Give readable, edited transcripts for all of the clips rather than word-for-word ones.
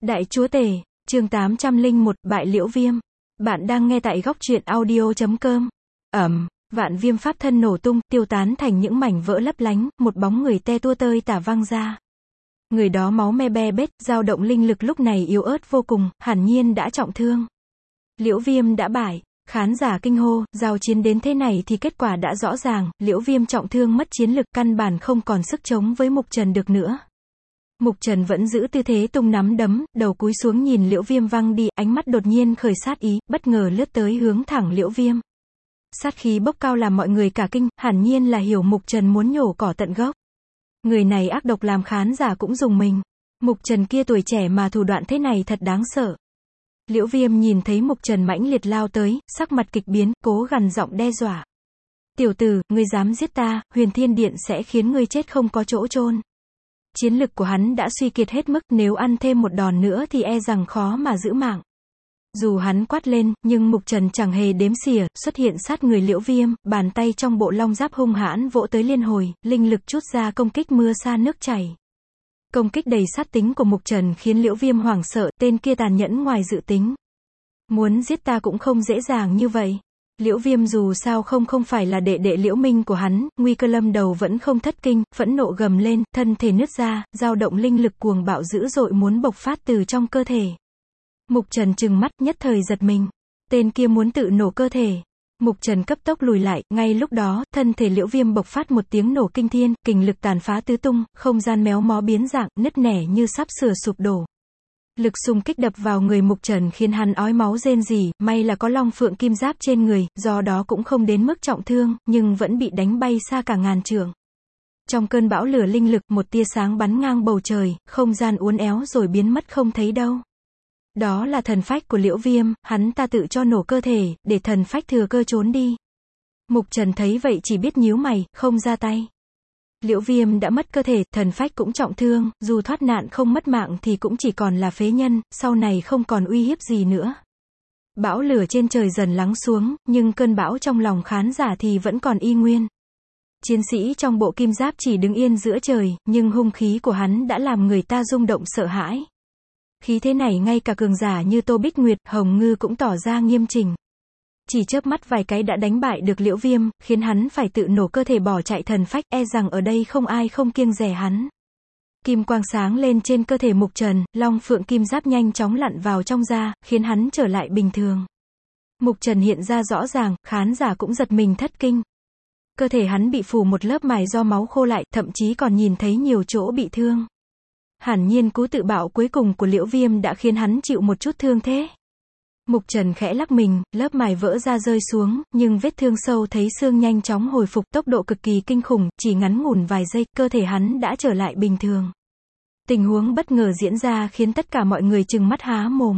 Đại chúa tể, chương 801, bại Liễu Viêm. Bạn đang nghe tại góc truyện audio.com. Vạn viêm pháp thân nổ tung, tiêu tán thành những mảnh vỡ lấp lánh, một bóng người te tua tơi tả văng ra. Người đó máu me be bết, dao động linh lực lúc này yếu ớt vô cùng, hẳn nhiên đã trọng thương. Liễu Viêm đã bại. Khán giả kinh hô, giao chiến đến thế này thì kết quả đã rõ ràng, Liễu Viêm trọng thương mất chiến lực, căn bản không còn sức chống với Mục Trần được nữa. Mục Trần vẫn giữ tư thế tung nắm đấm, đầu cúi xuống nhìn Liễu Viêm văng đi, ánh mắt đột nhiên khởi sát ý, bất ngờ lướt tới hướng thẳng Liễu Viêm. Sát khí bốc cao làm mọi người cả kinh, hẳn nhiên là hiểu Mục Trần muốn nhổ cỏ tận gốc. Người này ác độc làm khán giả cũng rùng mình. Mục Trần kia tuổi trẻ mà thủ đoạn thế này thật đáng sợ. Liễu Viêm nhìn thấy Mục Trần mãnh liệt lao tới, sắc mặt kịch biến, cố gằn giọng đe dọa. Tiểu tử, ngươi dám giết ta, Huyền Thiên Điện sẽ khiến ngươi chết không có chỗ chôn. Chiến lực của hắn đã suy kiệt hết mức, nếu ăn thêm một đòn nữa thì e rằng khó mà giữ mạng. Dù hắn quát lên, nhưng Mục Trần chẳng hề đếm xỉa, xuất hiện sát người Liễu Viêm, bàn tay trong bộ long giáp hung hãn vỗ tới liên hồi, linh lực chút ra công kích mưa sa nước chảy. Công kích đầy sát tính của Mục Trần khiến Liễu Viêm hoảng sợ, tên kia tàn nhẫn ngoài dự tính. Muốn giết ta cũng không dễ dàng như vậy. Liễu Viêm dù sao không phải là đệ đệ Liễu Minh của hắn, nguy cơ lâm đầu vẫn không thất kinh, phẫn nộ gầm lên, thân thể nứt ra, dao động linh lực cuồng bạo dữ dội muốn bộc phát từ trong cơ thể. Mục Trần trừng mắt, nhất thời giật mình. Tên kia muốn tự nổ cơ thể. Mục Trần cấp tốc lùi lại, ngay lúc đó, thân thể Liễu Viêm bộc phát một tiếng nổ kinh thiên, kình lực tàn phá tứ tung, không gian méo mó biến dạng, nứt nẻ như sắp sửa sụp đổ. Lực xung kích đập vào người Mục Trần khiến hắn ói máu rên rỉ, may là có long phượng kim giáp trên người, do đó cũng không đến mức trọng thương, nhưng vẫn bị đánh bay xa cả ngàn trượng. Trong cơn bão lửa linh lực, một tia sáng bắn ngang bầu trời, không gian uốn éo rồi biến mất không thấy đâu. Đó là thần phách của Liễu Viêm, hắn ta tự cho nổ cơ thể, để thần phách thừa cơ trốn đi. Mục Trần thấy vậy chỉ biết nhíu mày, không ra tay. Liễu Viêm đã mất cơ thể, thần phách cũng trọng thương, dù thoát nạn không mất mạng thì cũng chỉ còn là phế nhân, sau này không còn uy hiếp gì nữa. Bão lửa trên trời dần lắng xuống, nhưng cơn bão trong lòng khán giả thì vẫn còn y nguyên. Chiến sĩ trong bộ kim giáp chỉ đứng yên giữa trời, nhưng hung khí của hắn đã làm người ta rung động sợ hãi. Khí thế này ngay cả cường giả như Tô Bích Nguyệt, Hồng Ngư cũng tỏ ra nghiêm chỉnh. Chỉ chớp mắt vài cái đã đánh bại được Liễu Viêm, khiến hắn phải tự nổ cơ thể bỏ chạy thần phách, e rằng ở đây không ai không kiêng dè hắn. Kim quang sáng lên trên cơ thể Mục Trần, long phượng kim giáp nhanh chóng lặn vào trong da, khiến hắn trở lại bình thường. Mục Trần hiện ra rõ ràng, khán giả cũng giật mình thất kinh. Cơ thể hắn bị phủ một lớp mài do máu khô lại, thậm chí còn nhìn thấy nhiều chỗ bị thương. Hẳn nhiên cú tự bạo cuối cùng của Liễu Viêm đã khiến hắn chịu một chút thương thế. Mục Trần khẽ lắc mình, lớp mài vỡ ra rơi xuống, nhưng vết thương sâu thấy xương nhanh chóng hồi phục, tốc độ cực kỳ kinh khủng, chỉ ngắn ngủn vài giây, cơ thể hắn đã trở lại bình thường. Tình huống bất ngờ diễn ra khiến tất cả mọi người trừng mắt há mồm.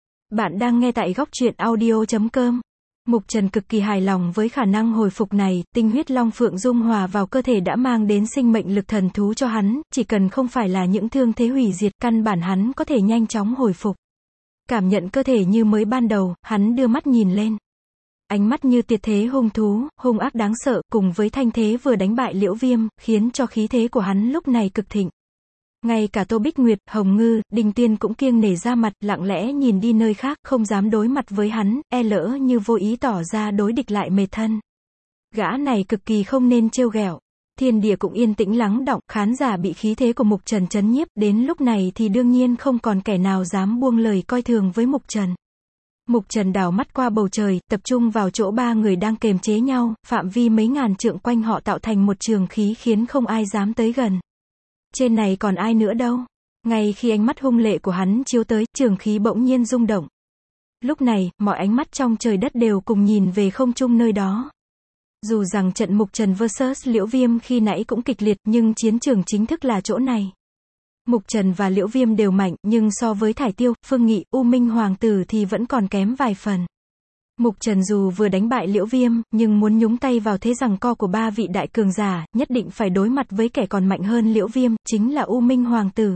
Bạn đang nghe tại góc truyện audio.com. Mục Trần cực kỳ hài lòng với khả năng hồi phục này, tinh huyết long phượng dung hòa vào cơ thể đã mang đến sinh mệnh lực thần thú cho hắn, chỉ cần không phải là những thương thế hủy diệt, căn bản hắn có thể nhanh chóng hồi phục. Cảm nhận cơ thể như mới ban đầu, hắn đưa mắt nhìn lên. Ánh mắt như tuyệt thế hung thú, hung ác đáng sợ, cùng với thanh thế vừa đánh bại Liễu Viêm, khiến cho khí thế của hắn lúc này cực thịnh. Ngay cả Tô Bích Nguyệt, Hồng Ngư, Đinh Tiên cũng kiêng nể ra mặt, lặng lẽ nhìn đi nơi khác, không dám đối mặt với hắn, e lỡ như vô ý tỏ ra đối địch lại mệt thân. Gã này cực kỳ không nên trêu ghẹo. Thiên địa cũng yên tĩnh lắng đọng, khán giả bị khí thế của Mục Trần chấn nhiếp, đến lúc này thì đương nhiên không còn kẻ nào dám buông lời coi thường với Mục Trần. Mục Trần đảo mắt qua bầu trời, tập trung vào chỗ ba người đang kềm chế nhau, phạm vi mấy ngàn trượng quanh họ tạo thành một trường khí khiến không ai dám tới gần. Trên này còn ai nữa đâu. Ngay khi ánh mắt hung lệ của hắn chiếu tới, trường khí bỗng nhiên rung động. Lúc này, mọi ánh mắt trong trời đất đều cùng nhìn về không trung nơi đó. Dù rằng trận Mục Trần vs Liễu Viêm khi nãy cũng kịch liệt, nhưng chiến trường chính thức là chỗ này. Mục Trần và Liễu Viêm đều mạnh, nhưng so với Thải Tiêu, Phương Nghị, U Minh Hoàng tử thì vẫn còn kém vài phần. Mục Trần dù vừa đánh bại Liễu Viêm, nhưng muốn nhúng tay vào thế giằng co của ba vị đại cường giả, nhất định phải đối mặt với kẻ còn mạnh hơn Liễu Viêm, chính là U Minh Hoàng tử.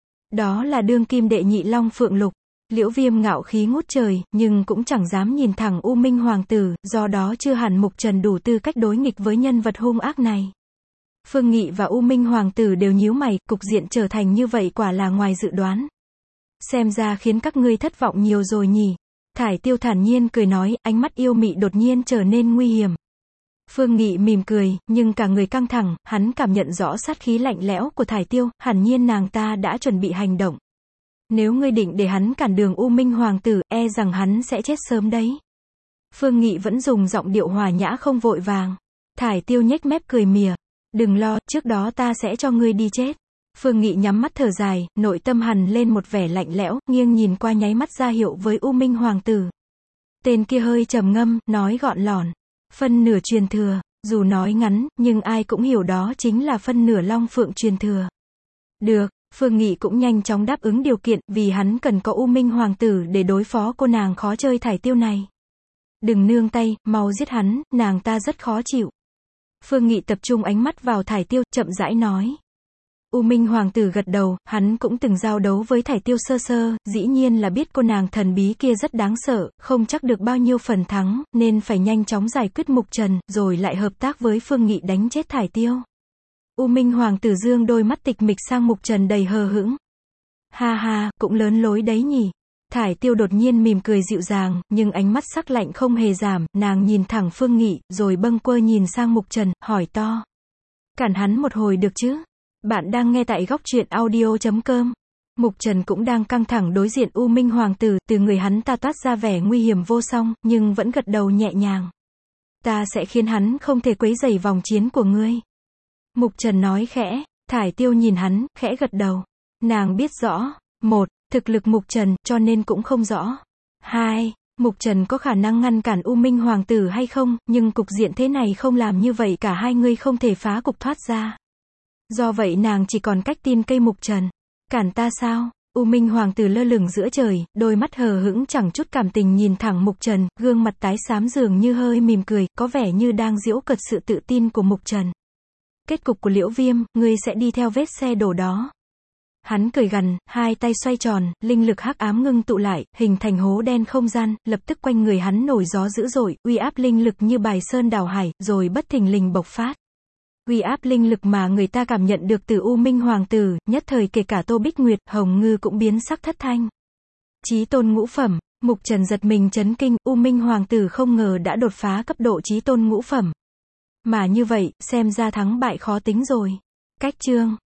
Đó là đương kim đệ nhị long phượng lục. Liễu Viêm ngạo khí ngút trời, nhưng cũng chẳng dám nhìn thẳng U Minh Hoàng tử, do đó chưa hẳn Mục Trần đủ tư cách đối nghịch với nhân vật hung ác này. Phương Nghị và U Minh Hoàng tử đều nhíu mày, cục diện trở thành như vậy quả là ngoài dự đoán. Xem ra khiến các ngươi thất vọng nhiều rồi nhỉ. Thải Tiêu thản nhiên cười nói, ánh mắt yêu mị đột nhiên trở nên nguy hiểm. Phương Nghị mỉm cười, nhưng cả người căng thẳng, hắn cảm nhận rõ sát khí lạnh lẽo của Thải Tiêu, hẳn nhiên nàng ta đã chuẩn bị hành động. Nếu ngươi định để hắn cản đường U Minh Hoàng tử, e rằng hắn sẽ chết sớm đấy. Phương Nghị vẫn dùng giọng điệu hòa nhã không vội vàng. Thải Tiêu nhếch mép cười mỉa. Đừng lo, trước đó ta sẽ cho ngươi đi chết. Phương Nghị nhắm mắt thở dài, nội tâm hằn lên một vẻ lạnh lẽo, nghiêng nhìn qua nháy mắt ra hiệu với U Minh Hoàng tử. Tên kia hơi trầm ngâm, nói gọn lỏn. Phân nửa truyền thừa, dù nói ngắn, nhưng ai cũng hiểu đó chính là phân nửa Long Phượng truyền thừa. Được, Phương Nghị cũng nhanh chóng đáp ứng điều kiện, vì hắn cần có U Minh Hoàng tử để đối phó cô nàng khó chơi Thải Tiêu này. Đừng nương tay, mau giết hắn, nàng ta rất khó chịu. Phương Nghị tập trung ánh mắt vào Thải Tiêu, chậm rãi nói. U Minh Hoàng tử gật đầu, hắn cũng từng giao đấu với Thải Tiêu sơ sơ, dĩ nhiên là biết cô nàng thần bí kia rất đáng sợ, không chắc được bao nhiêu phần thắng, nên phải nhanh chóng giải quyết Mục Trần, rồi lại hợp tác với Phương Nghị đánh chết Thải Tiêu. U Minh Hoàng tử dương đôi mắt tịch mịch sang Mục Trần đầy hờ hững. Ha ha, cũng lớn lối đấy nhỉ. Thải Tiêu đột nhiên mỉm cười dịu dàng, nhưng ánh mắt sắc lạnh không hề giảm, nàng nhìn thẳng Phương Nghị, rồi bâng quơ nhìn sang Mục Trần, hỏi to. Cản hắn một hồi được chứ? Bạn đang nghe tại góc truyện audio.com. Mục Trần cũng đang căng thẳng đối diện U Minh Hoàng tử, từ người hắn ta toát ra vẻ nguy hiểm vô song, nhưng vẫn gật đầu nhẹ nhàng. Ta sẽ khiến hắn không thể quấy rầy vòng chiến của ngươi. Mục Trần nói khẽ, Thải Tiêu nhìn hắn, khẽ gật đầu. Nàng biết rõ, 1. Thực lực Mục Trần, cho nên cũng không rõ. 2. Mục Trần có khả năng ngăn cản U Minh Hoàng tử hay không, nhưng cục diện thế này không làm như vậy cả hai người không thể phá cục thoát ra. Do vậy nàng chỉ còn cách tin cây Mục Trần. Cản ta sao? U Minh Hoàng tử lơ lửng giữa trời, đôi mắt hờ hững chẳng chút cảm tình nhìn thẳng Mục Trần, gương mặt tái xám dường như hơi mỉm cười, có vẻ như đang giễu cợt sự tự tin của Mục Trần. Kết cục của Liễu Viêm, ngươi sẽ đi theo vết xe đổ đó. Hắn cười gằn, hai tay xoay tròn, linh lực hắc ám ngưng tụ lại, hình thành hố đen không gian, lập tức quanh người hắn nổi gió dữ dội, uy áp linh lực như bài sơn đảo hải, rồi bất thình lình bộc phát. Uy áp linh lực mà người ta cảm nhận được từ U Minh Hoàng tử, nhất thời kể cả Tô Bích Nguyệt, Hồng Ngư cũng biến sắc thất thanh. Chí tôn ngũ phẩm, Mục Trần giật mình chấn kinh, U Minh Hoàng tử không ngờ đã đột phá cấp độ chí tôn ngũ phẩm. Mà như vậy, xem ra thắng bại khó tính rồi. Cách chương